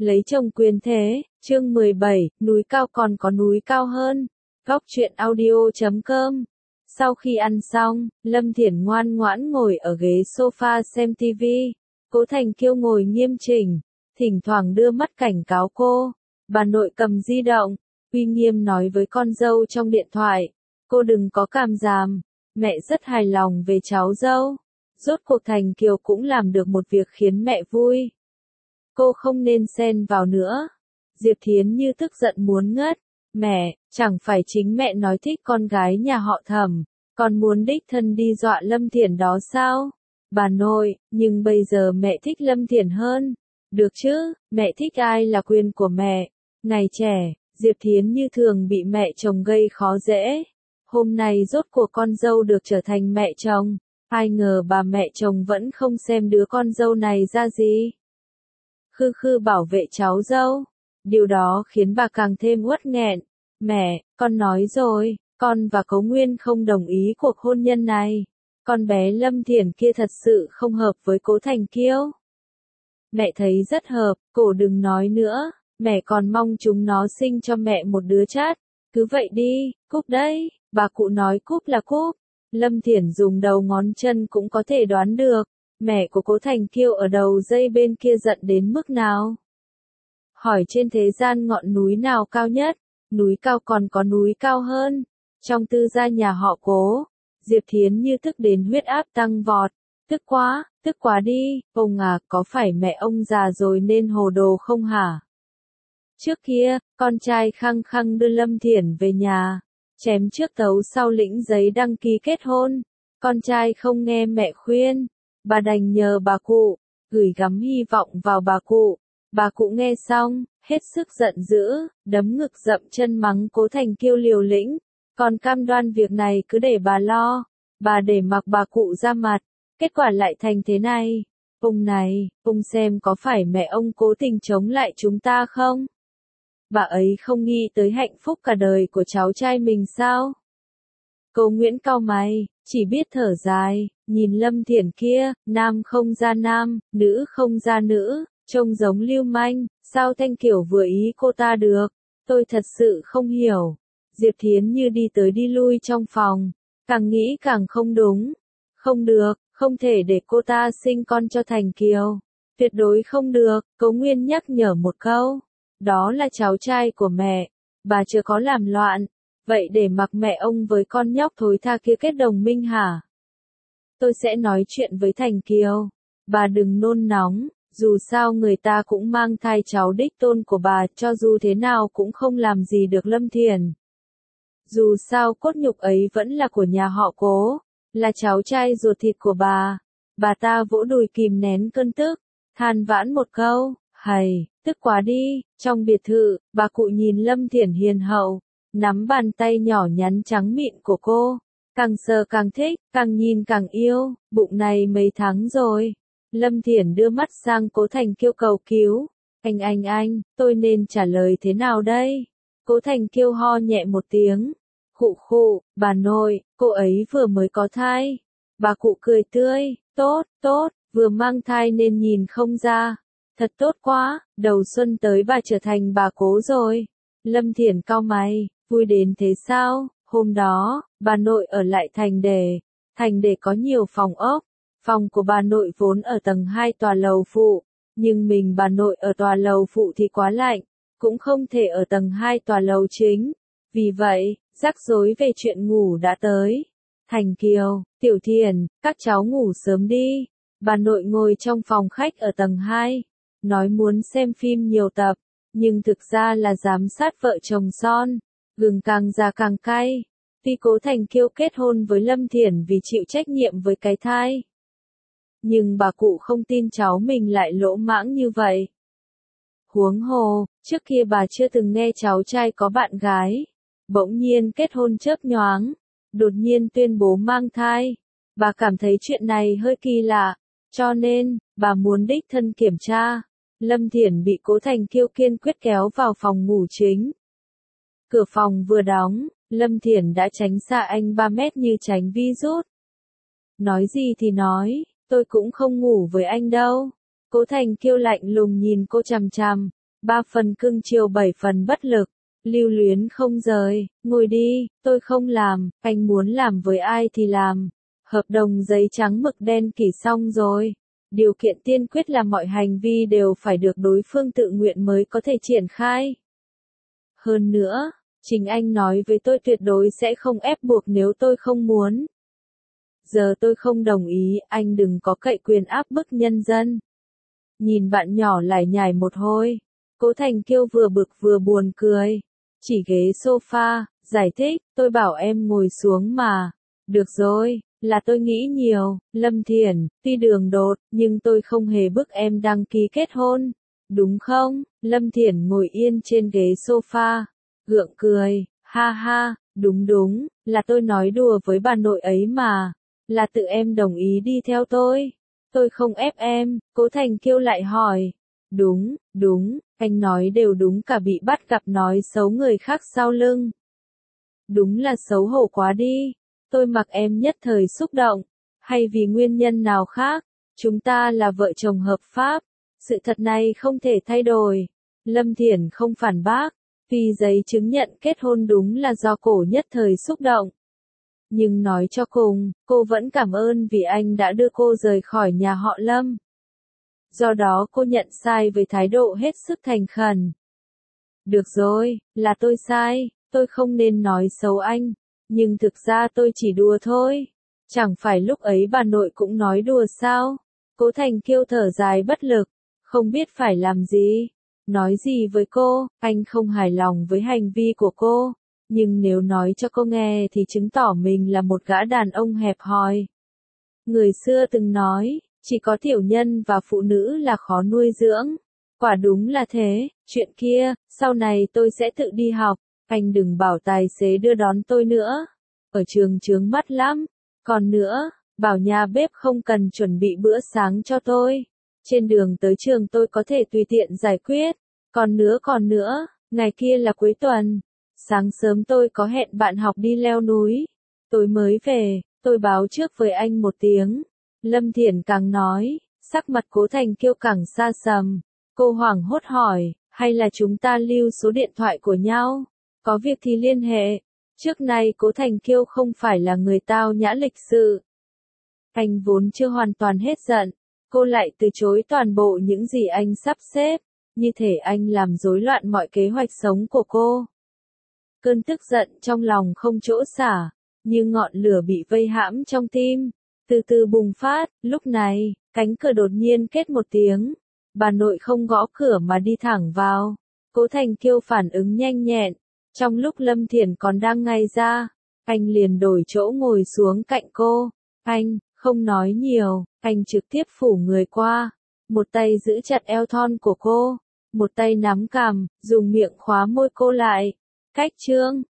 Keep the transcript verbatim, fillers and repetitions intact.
Lấy chồng quyền thế, chương mười bảy, núi cao còn có núi cao hơn. Góc truyện audio chấm com. Sau khi ăn xong, Lâm Thiển ngoan ngoãn ngồi ở ghế sofa xem tivi. Cố Thành Kiêu ngồi nghiêm chỉnh, thỉnh thoảng đưa mắt cảnh cáo cô. Bà nội cầm di động, uy nghiêm nói với con dâu trong điện thoại. Cô đừng có càm ràm, mẹ rất hài lòng về cháu dâu. Rốt cuộc Thành Kiều cũng làm được một việc khiến mẹ vui. Cô không nên xen vào nữa. Diệp Thiến Như tức giận muốn ngất. Mẹ, chẳng phải chính mẹ nói thích con gái nhà họ Thẩm, còn muốn đích thân đi dọa Lâm Thiển đó sao? Bà nội, nhưng bây giờ mẹ thích Lâm Thiển hơn. Được chứ, mẹ thích ai là quyền của mẹ. Ngày trẻ, Diệp Thiến Như thường bị mẹ chồng gây khó dễ. Hôm nay rốt cuộc con dâu được trở thành mẹ chồng. Ai ngờ bà mẹ chồng vẫn không xem đứa con dâu này ra gì. Khư khư bảo vệ cháu dâu. Điều đó khiến bà càng thêm uất nghẹn. Mẹ, con nói rồi, con và Cố Nguyên không đồng ý cuộc hôn nhân này. Con bé Lâm Thiển kia thật sự không hợp với Cố Thành Kiêu. Mẹ thấy rất hợp, cổ đừng nói nữa. Mẹ còn mong chúng nó sinh cho mẹ một đứa chát. Cứ vậy đi, cúp đấy. Bà cụ nói cúp là cúp. Lâm Thiển dùng đầu ngón chân cũng có thể đoán được. Mẹ của Cố Thành Kiêu ở đầu dây bên kia giận đến mức nào. Hỏi trên thế gian ngọn núi nào cao nhất, núi cao còn có núi cao hơn. Trong tư gia nhà họ Cố, Diệp Thiến Như tức đến huyết áp tăng vọt. Tức quá, tức quá đi, ông à, có phải mẹ ông già rồi nên hồ đồ không hả? Trước kia, con trai khăng khăng đưa Lâm Thiển về nhà, chém trước tấu sau lĩnh giấy đăng ký kết hôn. Con trai không nghe mẹ khuyên, bà đành nhờ bà cụ, gửi gắm hy vọng vào bà cụ. Bà cụ nghe xong, hết sức giận dữ, đấm ngực dậm chân mắng Cố Thành Kiêu liều lĩnh. Còn cam đoan việc này cứ để bà lo, bà để mặc bà cụ ra mặt. Kết quả lại thành thế này. Ông này, ông xem có phải mẹ ông cố tình chống lại chúng ta không? Bà ấy không nghĩ tới hạnh phúc cả đời của cháu trai mình sao? Cố Nguyễn cau mày, chỉ biết thở dài, nhìn Lâm Thiển kia, nam không ra nam, nữ không ra nữ, trông giống lưu manh, sao Thanh Kiểu vừa ý cô ta được? Tôi thật sự không hiểu. Diệp Thiến Như đi tới đi lui trong phòng, càng nghĩ càng không đúng. Không được, không thể để cô ta sinh con cho Thành Kiều. Tuyệt đối không được, Cố Nguyên nhắc nhở một câu. Đó là cháu trai của mẹ, bà chưa có làm loạn. Vậy để mặc mẹ ông với con nhóc thối tha kia kết đồng minh hả? Tôi sẽ nói chuyện với Thành Kiều. Bà đừng nôn nóng, dù sao người ta cũng mang thai cháu đích tôn của bà, cho dù thế nào cũng không làm gì được Lâm Thiển. Dù sao cốt nhục ấy vẫn là của nhà họ Cố, là cháu trai ruột thịt của bà. Bà ta vỗ đùi kìm nén cơn tức, than vãn một câu, hầy, tức quá đi. Trong biệt thự, bà cụ nhìn Lâm Thiển hiền hậu, nắm bàn tay nhỏ nhắn trắng mịn của cô, càng sờ càng thích, càng nhìn càng yêu. Bụng này mấy tháng rồi? Lâm Thiển đưa mắt sang Cố Thành Kiêu cầu cứu. Anh anh anh, tôi nên trả lời thế nào đây? Cố Thành Kiêu ho nhẹ một tiếng. Khụ khụ, bà nội, cô ấy vừa mới có thai. Bà cụ cười tươi, tốt, tốt, vừa mang thai nên nhìn không ra. Thật tốt quá, đầu xuân tới bà trở thành bà Cố rồi. Lâm Thiển cau mày, vui đến thế sao? Hôm đó, bà nội ở lại Thành Đề. Thành Đề có nhiều phòng ốc. Phòng của bà nội vốn ở tầng hai tòa lầu phụ, nhưng mình bà nội ở tòa lầu phụ thì quá lạnh, cũng không thể ở tầng hai tòa lầu chính. Vì vậy, rắc rối về chuyện ngủ đã tới. Thành Kiều, Tiểu Thiền, các cháu ngủ sớm đi. Bà nội ngồi trong phòng khách ở tầng hai, nói muốn xem phim nhiều tập, nhưng thực ra là giám sát vợ chồng son. Gừng càng già càng cay. Tuy Cố Thành Kiêu kết hôn với Lâm Thiển vì chịu trách nhiệm với cái thai, nhưng bà cụ không tin cháu mình lại lỗ mãng như vậy. Huống hồ, trước kia bà chưa từng nghe cháu trai có bạn gái. Bỗng nhiên kết hôn chớp nhoáng, đột nhiên tuyên bố mang thai. Bà cảm thấy chuyện này hơi kỳ lạ, cho nên, bà muốn đích thân kiểm tra. Lâm Thiển bị Cố Thành Kiêu kiên quyết kéo vào phòng ngủ chính. Cửa phòng vừa đóng, Lâm Thiển đã tránh xa anh ba mét như tránh virus. Nói gì thì nói, tôi cũng không ngủ với anh đâu. Cố Thành Kiêu lạnh lùng nhìn cô chằm chằm. Ba phần cưng chiều bảy phần bất lực. Lưu luyến không rời, ngồi đi, tôi không làm, anh muốn làm với ai thì làm. Hợp đồng giấy trắng mực đen ký xong rồi. Điều kiện tiên quyết là mọi hành vi đều phải được đối phương tự nguyện mới có thể triển khai. Hơn nữa, chính anh nói với tôi tuyệt đối sẽ không ép buộc nếu tôi không muốn. Giờ tôi không đồng ý, anh đừng có cậy quyền áp bức nhân dân. Nhìn bạn nhỏ lải nhải một hồi, Cố Thành Kiêu vừa bực vừa buồn cười. Chỉ ghế sofa, giải thích, tôi bảo em ngồi xuống mà. Được rồi, là tôi nghĩ nhiều, Lâm Thiển, tuy đường đột, nhưng tôi không hề bức em đăng ký kết hôn. Đúng không? Lâm Thiển ngồi yên trên ghế sofa, gượng cười, ha ha, đúng đúng, là tôi nói đùa với bà nội ấy mà. Là tự em đồng ý đi theo tôi. Tôi không ép em, Cố Thành Kiêu lại hỏi. Đúng, đúng, anh nói đều đúng, cả bị bắt gặp nói xấu người khác sau lưng. Đúng là xấu hổ quá đi. Tôi mặc em nhất thời xúc động, hay vì nguyên nhân nào khác, chúng ta là vợ chồng hợp pháp, sự thật này không thể thay đổi. Lâm Thiển không phản bác, vì giấy chứng nhận kết hôn đúng là do cổ nhất thời xúc động. Nhưng nói cho cùng, cô vẫn cảm ơn vì anh đã đưa cô rời khỏi nhà họ Lâm. Do đó cô nhận sai với thái độ hết sức thành khẩn. Được rồi, là tôi sai, tôi không nên nói xấu anh. Nhưng thực ra tôi chỉ đùa thôi. Chẳng phải lúc ấy bà nội cũng nói đùa sao? Cố Thành Kiêu thở dài bất lực, không biết phải làm gì. Nói gì với cô, anh không hài lòng với hành vi của cô. Nhưng nếu nói cho cô nghe thì chứng tỏ mình là một gã đàn ông hẹp hòi. Người xưa từng nói, chỉ có tiểu nhân và phụ nữ là khó nuôi dưỡng. Quả đúng là thế, chuyện kia, sau này tôi sẽ tự đi học. Anh đừng bảo tài xế đưa đón tôi nữa. Ở trường chướng mắt lắm. Còn nữa, bảo nhà bếp không cần chuẩn bị bữa sáng cho tôi. Trên đường tới trường tôi có thể tùy tiện giải quyết. Còn nữa còn nữa, ngày kia là cuối tuần. Sáng sớm tôi có hẹn bạn học đi leo núi. Tôi mới về, tôi báo trước với anh một tiếng. Lâm Thiển càng nói, sắc mặt Cố Thành Kiêu càng xa sầm. Cô hoảng hốt hỏi, hay là chúng ta lưu số điện thoại của nhau? Có việc thì liên hệ. Trước nay Cố Thành Kiêu không phải là người tao nhã lịch sự. Anh vốn chưa hoàn toàn hết giận, cô lại từ chối toàn bộ những gì anh sắp xếp, như thể anh làm rối loạn mọi kế hoạch sống của cô. Cơn tức giận trong lòng không chỗ xả, như ngọn lửa bị vây hãm trong tim, từ từ bùng phát. Lúc này, cánh cửa đột nhiên két một tiếng, bà nội không gõ cửa mà đi thẳng vào. Cố Thành Kiêu phản ứng nhanh nhẹn. Trong lúc Lâm Thiển còn đang ngay ra, anh liền đổi chỗ ngồi xuống cạnh cô. Anh, không nói nhiều, anh trực tiếp phủ người qua. Một tay giữ chặt eo thon của cô, một tay nắm cằm, dùng miệng khóa môi cô lại. Cách chương